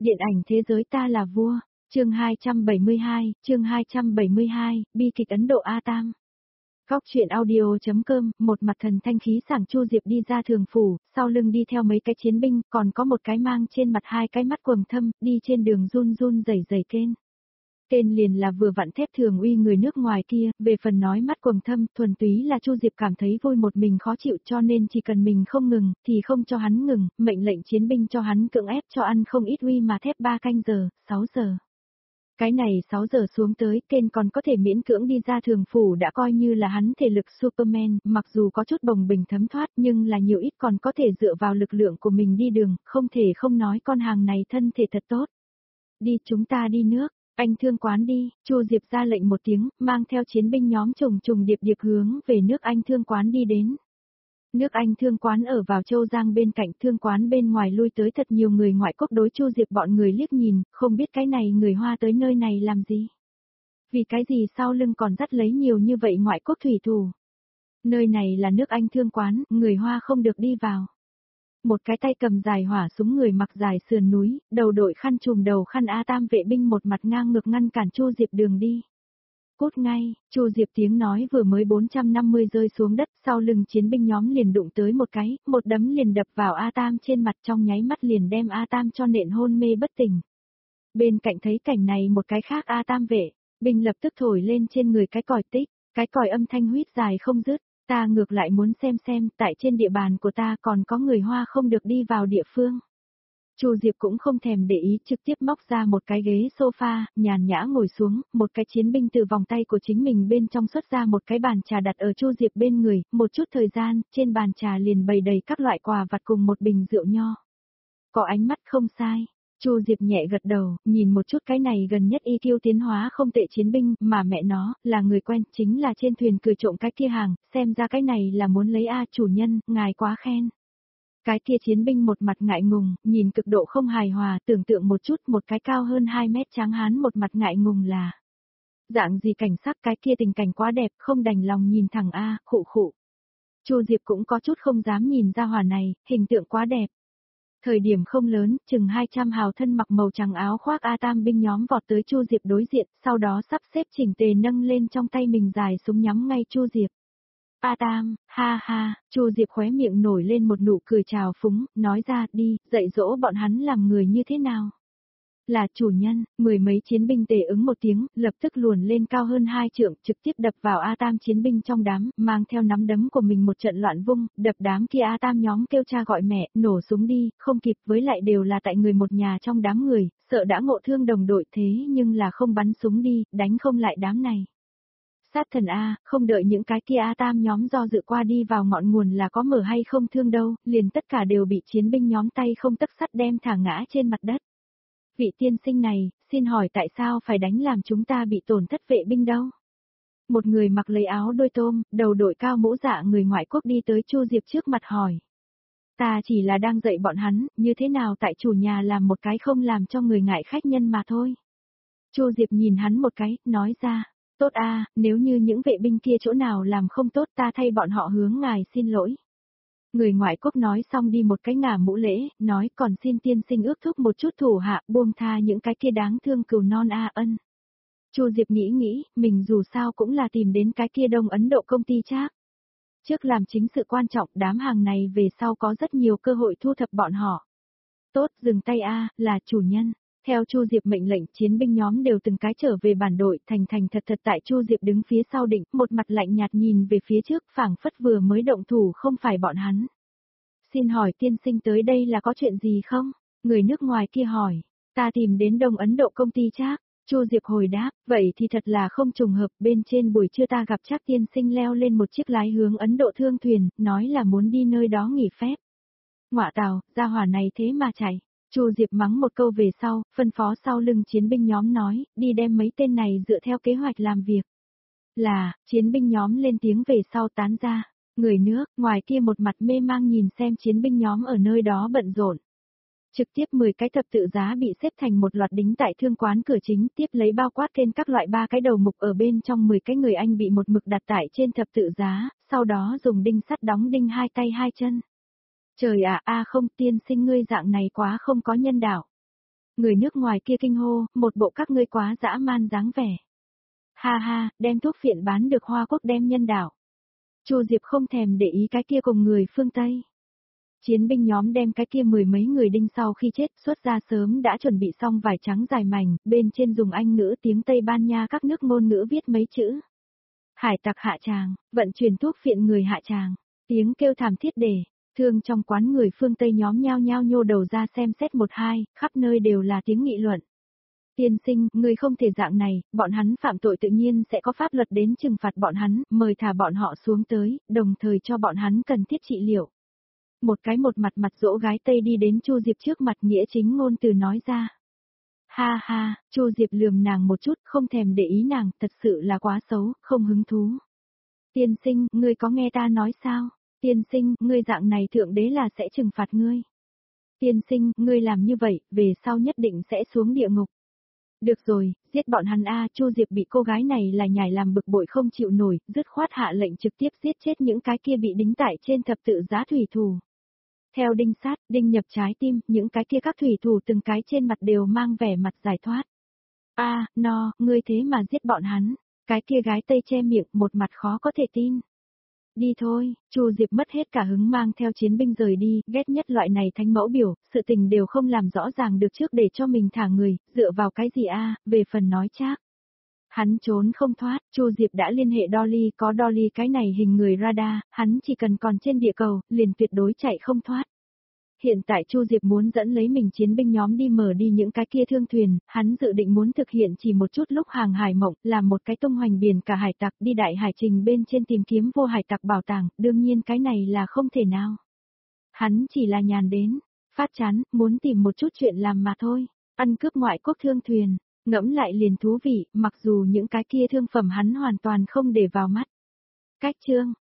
Điện ảnh thế giới ta là vua, chương 272, bi kịch Ấn Độ A Tam. Góc truyện audio.com, một mặt thần thanh khí sảng Chu Diệp đi ra thường phủ, sau lưng đi theo mấy cái chiến binh, còn có một cái mang trên mặt hai cái mắt quầng thâm, đi trên đường run run rẩy rẩy kên. Kên liền là vừa vặn thép thường uy người nước ngoài kia, về phần nói mắt quầng thâm, thuần túy là Chu Diệp cảm thấy vui một mình khó chịu cho nên chỉ cần mình không ngừng, thì không cho hắn ngừng, mệnh lệnh chiến binh cho hắn cưỡng ép cho ăn không ít uy mà thép 3 canh giờ, 6 giờ. Cái này 6 giờ xuống tới, Kên còn có thể miễn cưỡng đi ra thường phủ đã coi như là hắn thể lực Superman, mặc dù có chút bồng bềnh thấm thoát nhưng là nhiều ít còn có thể dựa vào lực lượng của mình đi đường, không thể không nói con hàng này thân thể thật tốt. Đi chúng ta đi nước. Anh thương quán đi, Chu Diệp ra lệnh một tiếng, mang theo chiến binh nhóm trùng trùng điệp điệp hướng về nước Anh thương quán đi đến. Nước Anh thương quán ở vào Châu Giang bên cạnh thương quán bên ngoài lui tới thật nhiều người ngoại quốc đối Chu Diệp bọn người liếc nhìn, không biết cái này người Hoa tới nơi này làm gì. Vì cái gì sau lưng còn dắt lấy nhiều như vậy ngoại quốc thủy thủ. Nơi này là nước Anh thương quán, người Hoa không được đi vào. Một cái tay cầm dài hỏa súng người mặc dài sườn núi, đầu đội khăn trùm đầu khăn A Tam vệ binh một mặt ngang ngược ngăn cản Chu Diệp đường đi. Cút ngay, Chu Diệp tiếng nói vừa mới 450 rơi xuống đất, sau lưng chiến binh nhóm liền đụng tới một cái, một đấm liền đập vào A Tam trên mặt trong nháy mắt liền đem A Tam cho nện hôn mê bất tỉnh. Bên cạnh thấy cảnh này một cái khác A Tam vệ, binh lập tức thổi lên trên người cái còi tích, cái còi âm thanh huýt dài không dứt. Ta ngược lại muốn xem, tại trên địa bàn của ta còn có người Hoa không được đi vào địa phương. Chu Diệp cũng không thèm để ý, trực tiếp móc ra một cái ghế sofa, nhàn nhã ngồi xuống, một cái chiến binh từ vòng tay của chính mình bên trong xuất ra một cái bàn trà đặt ở Chu Diệp bên người, một chút thời gian, trên bàn trà liền bày đầy các loại quà vặt cùng một bình rượu nho. Có ánh mắt không sai. Chu Diệp nhẹ gật đầu, nhìn một chút cái này gần nhất EQ tiến hóa không tệ chiến binh, mà mẹ nó, là người quen, chính là trên thuyền cười trộm cái kia hàng, xem ra cái này là muốn lấy chủ nhân, ngài quá khen. Cái kia chiến binh một mặt ngại ngùng, nhìn cực độ không hài hòa, tưởng tượng một chút một cái cao hơn 2 mét tráng hán một mặt ngại ngùng là. Dạng gì cảnh sắc cái kia tình cảnh quá đẹp, không đành lòng nhìn thẳng khụ khụ. Chu Diệp cũng có chút không dám nhìn ra hòa này, hình tượng quá đẹp. Thời điểm không lớn, chừng 200 hào thân mặc màu trắng áo khoác A Tam binh nhóm vọt tới Chu Diệp đối diện, sau đó sắp xếp chỉnh tề nâng lên trong tay mình dài súng nhắm ngay Chu Diệp. A Tam, ha ha, Chu Diệp khóe miệng nổi lên một nụ cười trào phúng, nói ra đi, dạy dỗ bọn hắn làm người như thế nào. Là chủ nhân, mười mấy chiến binh tề ứng một tiếng, lập tức luồn lên cao hơn 2 trượng, trực tiếp đập vào A Tam chiến binh trong đám, mang theo nắm đấm của mình một trận loạn vung, đập đám kia A Tam nhóm kêu cha gọi mẹ, nổ súng đi, không kịp, với lại đều là tại người một nhà trong đám người, sợ đã ngộ thương đồng đội thế nhưng là không bắn súng đi, đánh không lại đám này. Sát thần không đợi những cái kia A Tam nhóm do dự qua đi vào ngọn nguồn là có mở hay không thương đâu, liền tất cả đều bị chiến binh nhóm tay không tấc sắt đem thả ngã trên mặt đất. Vị tiên sinh này, xin hỏi tại sao phải đánh làm chúng ta bị tổn thất vệ binh đâu? Một người mặc lấy áo đôi tôm, đầu đội cao mũ dạ người ngoại quốc đi tới Chu Diệp trước mặt hỏi. Ta chỉ là đang dạy bọn hắn, như thế nào tại chủ nhà làm một cái không làm cho người ngại khách nhân mà thôi. Chu Diệp nhìn hắn một cái, nói ra, tốt nếu như những vệ binh kia chỗ nào làm không tốt ta thay bọn họ hướng ngài xin lỗi. Người ngoại quốc nói xong đi một cái ngả mũ lễ, nói còn xin tiên sinh ước thúc một chút thủ hạ, buông tha những cái kia đáng thương cừu non ân. Chu Diệp nghĩ, mình dù sao cũng là tìm đến cái kia Đông Ấn Độ công ty Trác. Trước làm chính sự quan trọng, đám hàng này về sau có rất nhiều cơ hội thu thập bọn họ. Tốt, dừng tay là chủ nhân. Theo Chu Diệp mệnh lệnh, chiến binh nhóm đều từng cái trở về bản đội, thành thật tại Chu Diệp đứng phía sau đỉnh, một mặt lạnh nhạt nhìn về phía trước, phảng phất vừa mới động thủ không phải bọn hắn. Xin hỏi tiên sinh tới đây là có chuyện gì không? Người nước ngoài kia hỏi. Ta tìm đến Đông Ấn Độ công ty Trác. Chu Diệp hồi đáp, vậy thì thật là không trùng hợp, bên trên buổi trưa ta gặp Trác tiên sinh leo lên một chiếc lái hướng Ấn Độ thương thuyền, nói là muốn đi nơi đó nghỉ phép. Ngọa tào, gia hỏa này thế mà chạy. Chu Diệp mắng một câu về sau, phân phó sau lưng chiến binh nhóm nói, đi đem mấy tên này dựa theo kế hoạch làm việc. Là, chiến binh nhóm lên tiếng về sau tán ra. Người nước, ngoài kia một mặt mê mang nhìn xem chiến binh nhóm ở nơi đó bận rộn. Trực tiếp 10 cái thập tự giá bị xếp thành một loạt đính tại thương quán cửa chính, tiếp lấy bao quát trên các loại 3 cái đầu mục ở bên trong 10 cái người Anh bị một mực đặt tại trên thập tự giá, sau đó dùng đinh sắt đóng đinh 2 tay 2 chân. Trời không tiên sinh ngươi dạng này quá không có nhân đạo. Người nước ngoài kia kinh hô, một bộ các ngươi quá dã man dáng vẻ. Ha ha, đem thuốc phiện bán được Hoa Quốc đem nhân đạo. Chu Diệp không thèm để ý cái kia cùng người phương Tây. Chiến binh nhóm đem cái kia mười mấy người đinh sau khi chết xuất ra sớm đã chuẩn bị xong vải trắng dài mảnh, bên trên dùng Anh ngữ tiếng Tây Ban Nha các nước ngôn ngữ viết mấy chữ. Hải tặc hạ tràng, vận chuyển thuốc phiện người hạ tràng, tiếng kêu thảm thiết để, thương trong quán người phương Tây nhóm nhao nhao nhô đầu ra xem xét một hai, khắp nơi đều là tiếng nghị luận. Tiên sinh, người không thể dạng này, bọn hắn phạm tội tự nhiên sẽ có pháp luật đến trừng phạt bọn hắn, mời thả bọn họ xuống tới, đồng thời cho bọn hắn cần thiết trị liệu. Một cái một mặt dỗ gái Tây đi đến Chu Diệp trước mặt nghĩa chính ngôn từ nói ra. Ha ha, Chu Diệp lườm nàng một chút, không thèm để ý nàng, thật sự là quá xấu, không hứng thú. Tiên sinh, ngươi có nghe ta nói sao? Tiên sinh, ngươi dạng này thượng đế là sẽ trừng phạt ngươi. Tiên sinh, ngươi làm như vậy, về sau nhất định sẽ xuống địa ngục. Được rồi, giết bọn hắn a. Chu Diệp bị cô gái này là nhảy làm bực bội không chịu nổi, dứt khoát hạ lệnh trực tiếp giết chết những cái kia bị đính tại trên thập tự giá thủy thủ. Theo đinh sát, đinh nhập trái tim, những cái kia các thủy thủ từng cái trên mặt đều mang vẻ mặt giải thoát. A, no, ngươi thế mà giết bọn hắn. Cái kia gái Tây che miệng, một mặt khó có thể tin. Đi thôi, Chu Diệp mất hết cả hứng mang theo chiến binh rời đi, ghét nhất loại này thánh mẫu biểu, sự tình đều không làm rõ ràng được trước để cho mình thả người, dựa vào cái gì a, về phần nói chắc. Hắn trốn không thoát, Chu Diệp đã liên hệ Dolly, có Dolly cái này hình người radar, hắn chỉ cần còn trên địa cầu, liền tuyệt đối chạy không thoát. Hiện tại Chu Diệp muốn dẫn lấy mình chiến binh nhóm đi mở đi những cái kia thương thuyền, hắn dự định muốn thực hiện chỉ một chút lúc hàng hải mộng, làm một cái tung hoành biển cả hải tặc đi đại hải trình bên trên tìm kiếm vô hải tặc bảo tàng, đương nhiên cái này là không thể nào. Hắn chỉ là nhàn đến, phát chán, muốn tìm một chút chuyện làm mà thôi, ăn cướp ngoại quốc thương thuyền, ngẫm lại liền thú vị, mặc dù những cái kia thương phẩm hắn hoàn toàn không để vào mắt. Cách chương